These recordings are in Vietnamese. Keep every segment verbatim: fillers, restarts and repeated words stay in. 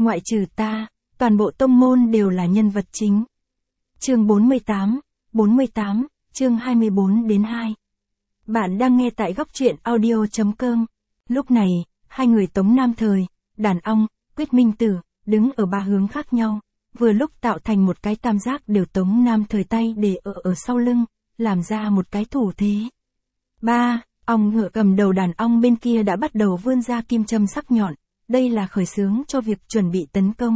ngoại trừ ta, toàn bộ tông môn đều là nhân vật chính. Chương bốn mươi tám, bốn mươi tám, chương hai mươi bốn đến hai. Bạn đang nghe tại góc truyện audio chấm com. Lúc này, hai người Tống Nam Thời, đàn ong, Quyết Minh Tử, đứng ở ba hướng khác nhau, vừa lúc tạo thành một cái tam giác đều Tống Nam Thời tay để ở ở sau lưng, làm ra một cái thủ thế. Ba, ong ngựa cầm đầu đàn ong bên kia đã bắt đầu vươn ra kim châm sắc nhọn, đây là khởi xướng cho việc chuẩn bị tấn công.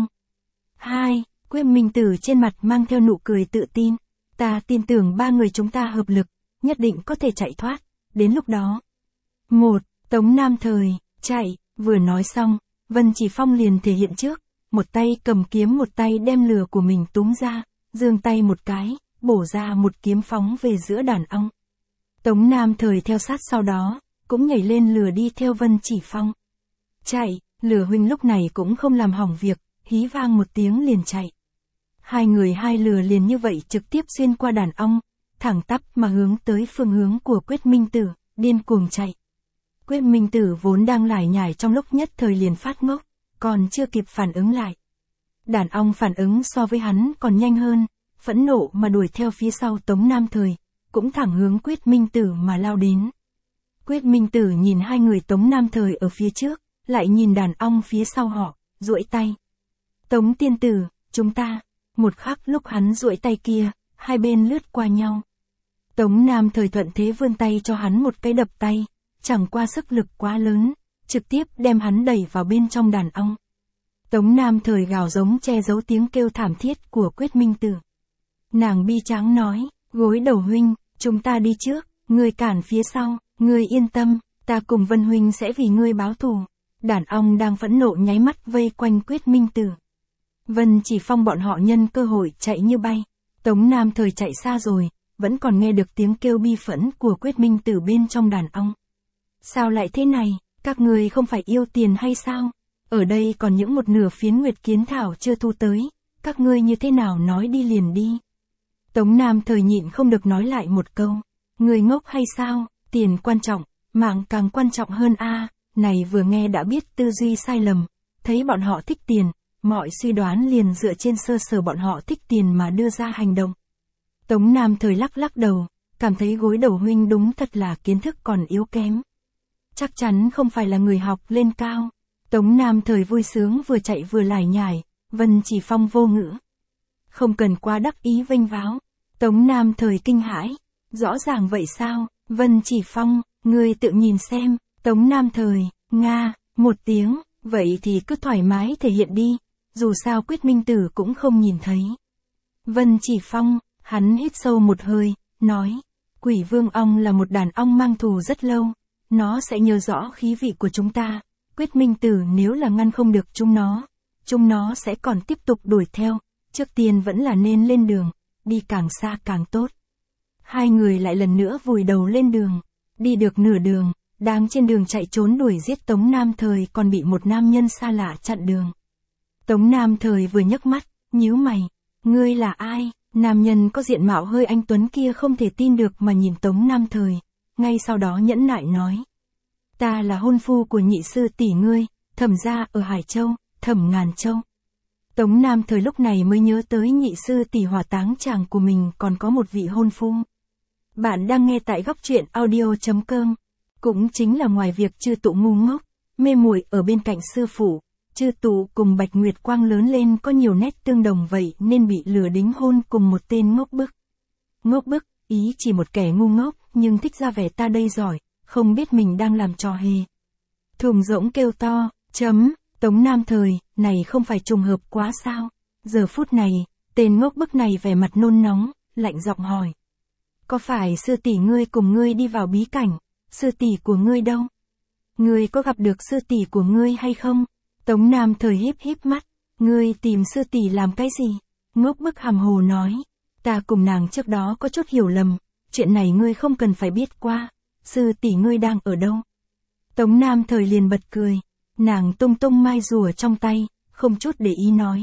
Hai, Quyết Minh Tử trên mặt mang theo nụ cười tự tin, ta tin tưởng ba người chúng ta hợp lực, nhất định có thể chạy thoát, đến lúc đó. Một, Tống Nam Thời, chạy, vừa nói xong, Vân Chỉ Phong liền thể hiện trước, một tay cầm kiếm một tay đem lửa của mình túm ra, giương tay một cái, bổ ra một kiếm phóng về giữa đàn ong. Tống Nam Thời theo sát sau đó, cũng nhảy lên lửa đi theo Vân Chỉ Phong. Chạy, lửa huynh lúc này cũng không làm hỏng việc, hí vang một tiếng liền chạy. Hai người hai lửa liền như vậy trực tiếp xuyên qua đàn ong, thẳng tắp mà hướng tới phương hướng của Quyết Minh Tử, điên cuồng chạy. Quyết Minh Tử vốn đang lải nhải trong lúc nhất thời liền phát ngốc, còn chưa kịp phản ứng lại. Đàn ong phản ứng so với hắn còn nhanh hơn, phẫn nộ mà đuổi theo phía sau Tống Nam Thời, cũng thẳng hướng Quyết Minh Tử mà lao đến. Quyết Minh Tử nhìn hai người Tống Nam Thời ở phía trước, lại nhìn đàn ong phía sau họ, duỗi tay. Tống tiên tử, chúng ta, một khắc lúc hắn duỗi tay kia, hai bên lướt qua nhau. Tống Nam Thời thuận thế vươn tay cho hắn một cái đập tay, chẳng qua sức lực quá lớn, trực tiếp đem hắn đẩy vào bên trong đàn ong. Tống Nam Thời gào giống che giấu tiếng kêu thảm thiết của Quyết Minh Tử. Nàng bi tráng nói, gối đầu huynh, chúng ta đi trước, ngươi cản phía sau, ngươi yên tâm, ta cùng Vân huynh sẽ vì ngươi báo thù. Đàn ong đang phẫn nộ nháy mắt vây quanh Quyết Minh Tử. Vân Chỉ Phong bọn họ nhân cơ hội chạy như bay. Tống Nam Thời chạy xa rồi, vẫn còn nghe được tiếng kêu bi phẫn của Quyết Minh Tử bên trong đàn ong. Sao lại thế này, các người không phải yêu tiền hay sao? Ở đây còn những một nửa phiến nguyệt kiến thảo chưa thu tới, các ngươi như thế nào nói đi liền đi. Tống Nam Thời nhịn không được nói lại một câu, người ngốc hay sao, tiền quan trọng, mạng càng quan trọng hơn a. Này vừa nghe đã biết tư duy sai lầm, thấy bọn họ thích tiền, mọi suy đoán liền dựa trên sơ sở bọn họ thích tiền mà đưa ra hành động. Tống Nam Thời lắc lắc đầu, cảm thấy gối đầu huynh đúng thật là kiến thức còn yếu kém. Chắc chắn không phải là người học lên cao. Tống Nam Thời vui sướng vừa chạy vừa lải nhải, Vân Chỉ Phong vô ngữ. Không cần quá đắc ý vênh váo. Tống Nam Thời kinh hãi, rõ ràng vậy sao, Vân Chỉ Phong, ngươi tự nhìn xem. Tống Nam Thời, nga, một tiếng, vậy thì cứ thoải mái thể hiện đi, dù sao Quyết Minh Tử cũng không nhìn thấy. Vân Chỉ Phong, hắn hít sâu một hơi, nói, Quỷ Vương ong là một đàn ong mang thù rất lâu, nó sẽ nhớ rõ khí vị của chúng ta, Quyết Minh Tử nếu là ngăn không được chúng nó, chúng nó sẽ còn tiếp tục đuổi theo, trước tiên vẫn là nên lên đường, đi càng xa càng tốt. Hai người lại lần nữa vùi đầu lên đường, đi được nửa đường. Đang trên đường chạy trốn đuổi giết Tống Nam Thời còn bị một nam nhân xa lạ chặn đường. Tống Nam Thời vừa nhấc mắt, nhíu mày, ngươi là ai? Nam nhân có diện mạo hơi anh tuấn kia không thể tin được mà nhìn Tống Nam Thời, ngay sau đó nhẫn nại nói. Ta là hôn phu của nhị sư tỷ ngươi, Thẩm gia ở Hải Châu, Thẩm Ngàn Châu. Tống Nam Thời lúc này mới nhớ tới nhị sư tỷ hỏa táng chàng của mình còn có một vị hôn phu. Bạn đang nghe tại góc truyện audio chấm com. Cũng chính là ngoài việc Chư Tụ ngu ngốc, mê muội ở bên cạnh sư phụ, Chư Tụ cùng Bạch Nguyệt Quang lớn lên có nhiều nét tương đồng vậy nên bị lừa đính hôn cùng một tên ngốc bức. Ngốc bức, ý chỉ một kẻ ngu ngốc nhưng thích ra vẻ ta đây giỏi, không biết mình đang làm trò hề. Thùng rỗng kêu to, chấm, Tống Nam Thời, này không phải trùng hợp quá sao? Giờ phút này, tên ngốc bức này vẻ mặt nôn nóng, lạnh giọng hỏi. Có phải sư tỷ ngươi cùng ngươi đi vào bí cảnh? Sư tỷ của ngươi đâu? Ngươi có gặp được sư tỷ của ngươi hay không? Tống Nam Thời híp híp mắt, ngươi tìm sư tỷ làm cái gì? Ngốc bức hàm hồ nói, ta cùng nàng trước đó có chút hiểu lầm, chuyện này ngươi không cần phải biết qua, sư tỷ ngươi đang ở đâu? Tống Nam Thời liền bật cười, nàng tung tung mai rùa trong tay, không chút để ý nói.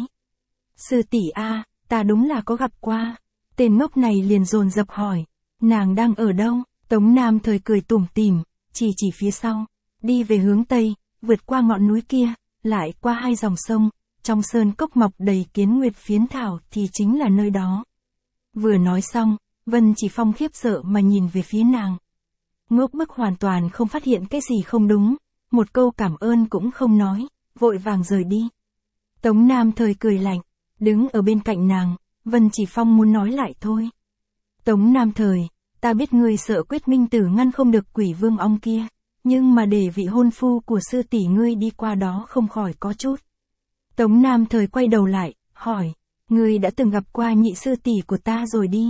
Sư tỷ a, ta đúng là có gặp qua. Tên ngốc này liền dồn dập hỏi, nàng đang ở đâu? Tống Nam Thời cười tủm tỉm, chỉ chỉ phía sau, đi về hướng tây, vượt qua ngọn núi kia, lại qua hai dòng sông, trong sơn cốc mọc đầy kiến nguyệt phiến thảo thì chính là nơi đó. Vừa nói xong, Vân Chỉ Phong khiếp sợ mà nhìn về phía nàng. Ngốc bức hoàn toàn không phát hiện cái gì không đúng, một câu cảm ơn cũng không nói, vội vàng rời đi. Tống Nam Thời cười lạnh, đứng ở bên cạnh nàng, Vân Chỉ Phong muốn nói lại thôi. Tống Nam Thời, ta biết ngươi sợ Quyết Minh Tử ngăn không được Quỷ Vương ong kia, nhưng mà để vị hôn phu của sư tỷ ngươi đi qua đó không khỏi có chút. Tống Nam Thời quay đầu lại, hỏi, ngươi đã từng gặp qua nhị sư tỷ của ta rồi đi.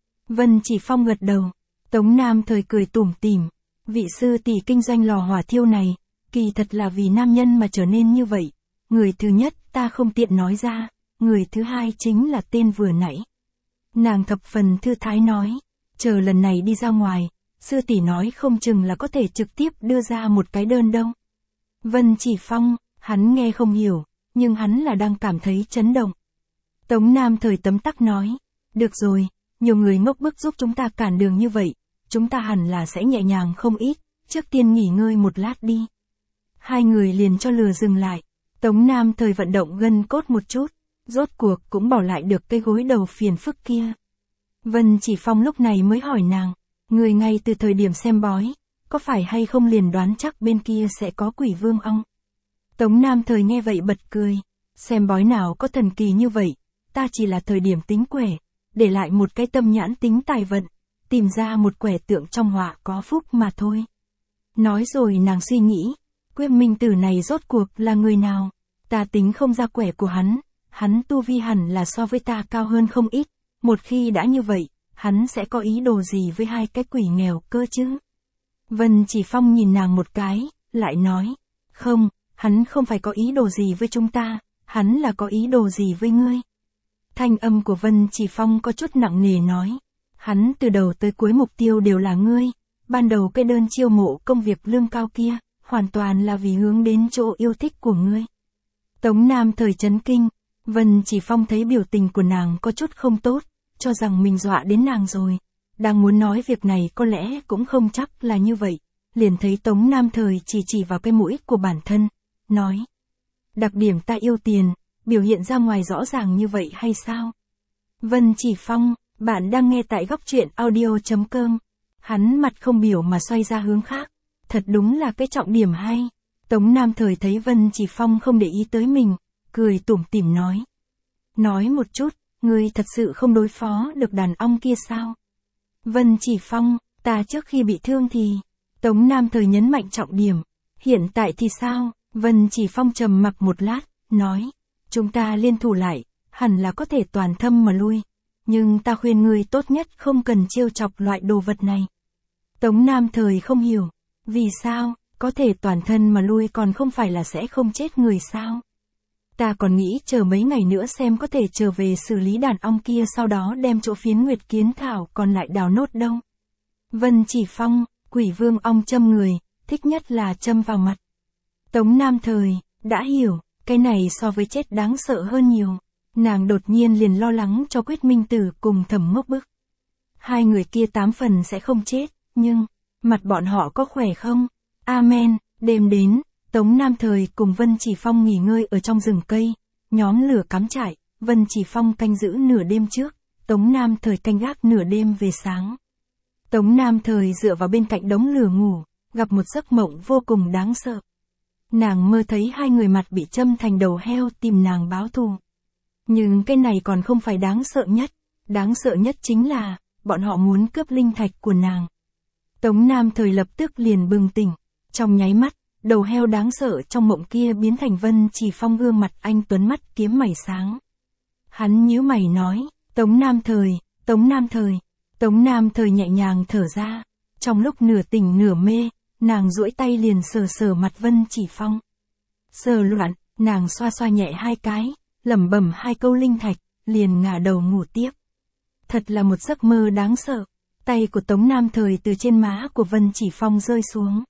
Vân Chỉ Phong gật đầu. Tống Nam Thời cười tủm tỉm, vị sư tỷ kinh doanh lò hỏa thiêu này, kỳ thật là vì nam nhân mà trở nên như vậy. Người thứ nhất ta không tiện nói ra, người thứ hai chính là tên vừa nãy. Nàng thập phần thư thái nói, chờ lần này đi ra ngoài, sư tỷ nói không chừng là có thể trực tiếp đưa ra một cái đơn đâu. Vân Chỉ Phong, hắn nghe không hiểu, nhưng hắn là đang cảm thấy chấn động. Tống Nam Thời tấm tắc nói, được rồi, nhiều người ngốc bức giúp chúng ta cản đường như vậy, chúng ta hẳn là sẽ nhẹ nhàng không ít, trước tiên nghỉ ngơi một lát đi. Hai người liền cho lừa dừng lại, Tống Nam Thời vận động gân cốt một chút, rốt cuộc cũng bỏ lại được cái gối đầu phiền phức kia. Vân Chỉ Phong lúc này mới hỏi nàng, người ngay từ thời điểm xem bói, có phải hay không liền đoán chắc bên kia sẽ có Quỷ Vương ong? Tống Nam Thời nghe vậy bật cười, xem bói nào có thần kỳ như vậy, ta chỉ là thời điểm tính quẻ, để lại một cái tâm nhãn tính tài vận, tìm ra một quẻ tượng trong họa có phúc mà thôi. Nói rồi nàng suy nghĩ, Quyết Minh Tử này rốt cuộc là người nào? Ta tính không ra quẻ của hắn, hắn tu vi hẳn là so với ta cao hơn không ít, một khi đã như vậy, hắn sẽ có ý đồ gì với hai cái quỷ nghèo cơ chứ? Vân Chỉ Phong nhìn nàng một cái, lại nói, không, hắn không phải có ý đồ gì với chúng ta, hắn là có ý đồ gì với ngươi. Thanh âm của Vân Chỉ Phong có chút nặng nề nói, hắn từ đầu tới cuối mục tiêu đều là ngươi, ban đầu cái đơn chiêu mộ công việc lương cao kia, hoàn toàn là vì hướng đến chỗ yêu thích của ngươi. Tống Nam Thời chấn kinh, Vân Chỉ Phong thấy biểu tình của nàng có chút không tốt, cho rằng mình dọa đến nàng rồi, đang muốn nói việc này có lẽ cũng không chắc là như vậy, liền thấy Tống Nam Thời chỉ chỉ vào cái mũi của bản thân, nói, đặc điểm ta yêu tiền, biểu hiện ra ngoài rõ ràng như vậy hay sao? Vân Chỉ Phong, bạn đang nghe tại góc truyện audio chấm com. Hắn mặt không biểu mà xoay ra hướng khác. Thật đúng là cái trọng điểm hay. Tống Nam Thời thấy Vân Chỉ Phong không để ý tới mình, cười tủm tỉm nói. Nói một chút, ngươi thật sự không đối phó được đàn ong kia sao? Vân Chỉ Phong, ta trước khi bị thương thì... Tống Nam Thời nhấn mạnh trọng điểm. Hiện tại thì sao? Vân Chỉ Phong trầm mặc một lát, nói. Chúng ta liên thủ lại, hẳn là có thể toàn thâm mà lui. Nhưng ta khuyên ngươi tốt nhất không cần trêu chọc loại đồ vật này. Tống Nam Thời không hiểu. Vì sao, có thể toàn thân mà lui còn không phải là sẽ không chết người sao? Ta còn nghĩ chờ mấy ngày nữa xem có thể trở về xử lý đàn ong kia sau đó đem chỗ phiến nguyệt kiến thảo còn lại đào nốt đâu. Vân Chỉ Phong, Quỷ Vương ong châm người, thích nhất là châm vào mặt. Tống Nam Thời, đã hiểu. Cái này so với chết đáng sợ hơn nhiều. Nàng đột nhiên liền lo lắng cho Quyết Minh Tử cùng Thẩm Ngốc Bức. Hai người kia tám phần sẽ không chết, nhưng, mặt bọn họ có khỏe không? Amen, đêm đến, Tống Nam Thời cùng Vân Chỉ Phong nghỉ ngơi ở trong rừng cây, nhóm lửa cắm trại, Vân Chỉ Phong canh giữ nửa đêm trước, Tống Nam Thời canh gác nửa đêm về sáng. Tống Nam Thời dựa vào bên cạnh đống lửa ngủ, gặp một giấc mộng vô cùng đáng sợ. Nàng mơ thấy hai người mặt bị châm thành đầu heo tìm nàng báo thù. Nhưng cái này còn không phải đáng sợ nhất, đáng sợ nhất chính là, bọn họ muốn cướp linh thạch của nàng. Tống Nam Thời lập tức liền bừng tỉnh, trong nháy mắt, đầu heo đáng sợ trong mộng kia biến thành Vân Chỉ Phong gương mặt anh tuấn mắt kiếm mày sáng. Hắn nhíu mày nói, Tống Nam Thời, Tống Nam Thời, Tống Nam Thời nhẹ nhàng thở ra, trong lúc nửa tỉnh nửa mê, nàng duỗi tay liền sờ sờ mặt Vân Chỉ Phong. Sờ loạn, nàng xoa xoa nhẹ hai cái, lẩm bẩm hai câu linh thạch, liền ngả đầu ngủ tiếp. Thật là một giấc mơ đáng sợ. Tay của Tống Nam Thời từ trên má của Vân Chỉ Phong rơi xuống.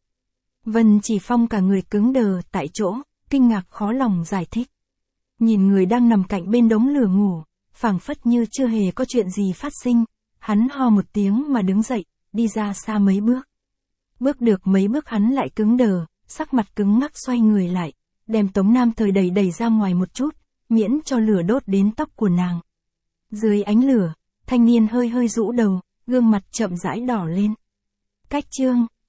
Vân Chỉ Phong cả người cứng đờ tại chỗ, kinh ngạc khó lòng giải thích. Nhìn người đang nằm cạnh bên đống lửa ngủ, phảng phất như chưa hề có chuyện gì phát sinh, hắn ho một tiếng mà đứng dậy, đi ra xa mấy bước. Bước được mấy bước hắn lại cứng đờ, sắc mặt cứng ngắc xoay người lại, đem Tống Nam Thời đẩy đẩy ra ngoài một chút, miễn cho lửa đốt đến tóc của nàng. Dưới ánh lửa, thanh niên hơi hơi rũ đầu, gương mặt chậm rãi đỏ lên. Cách chương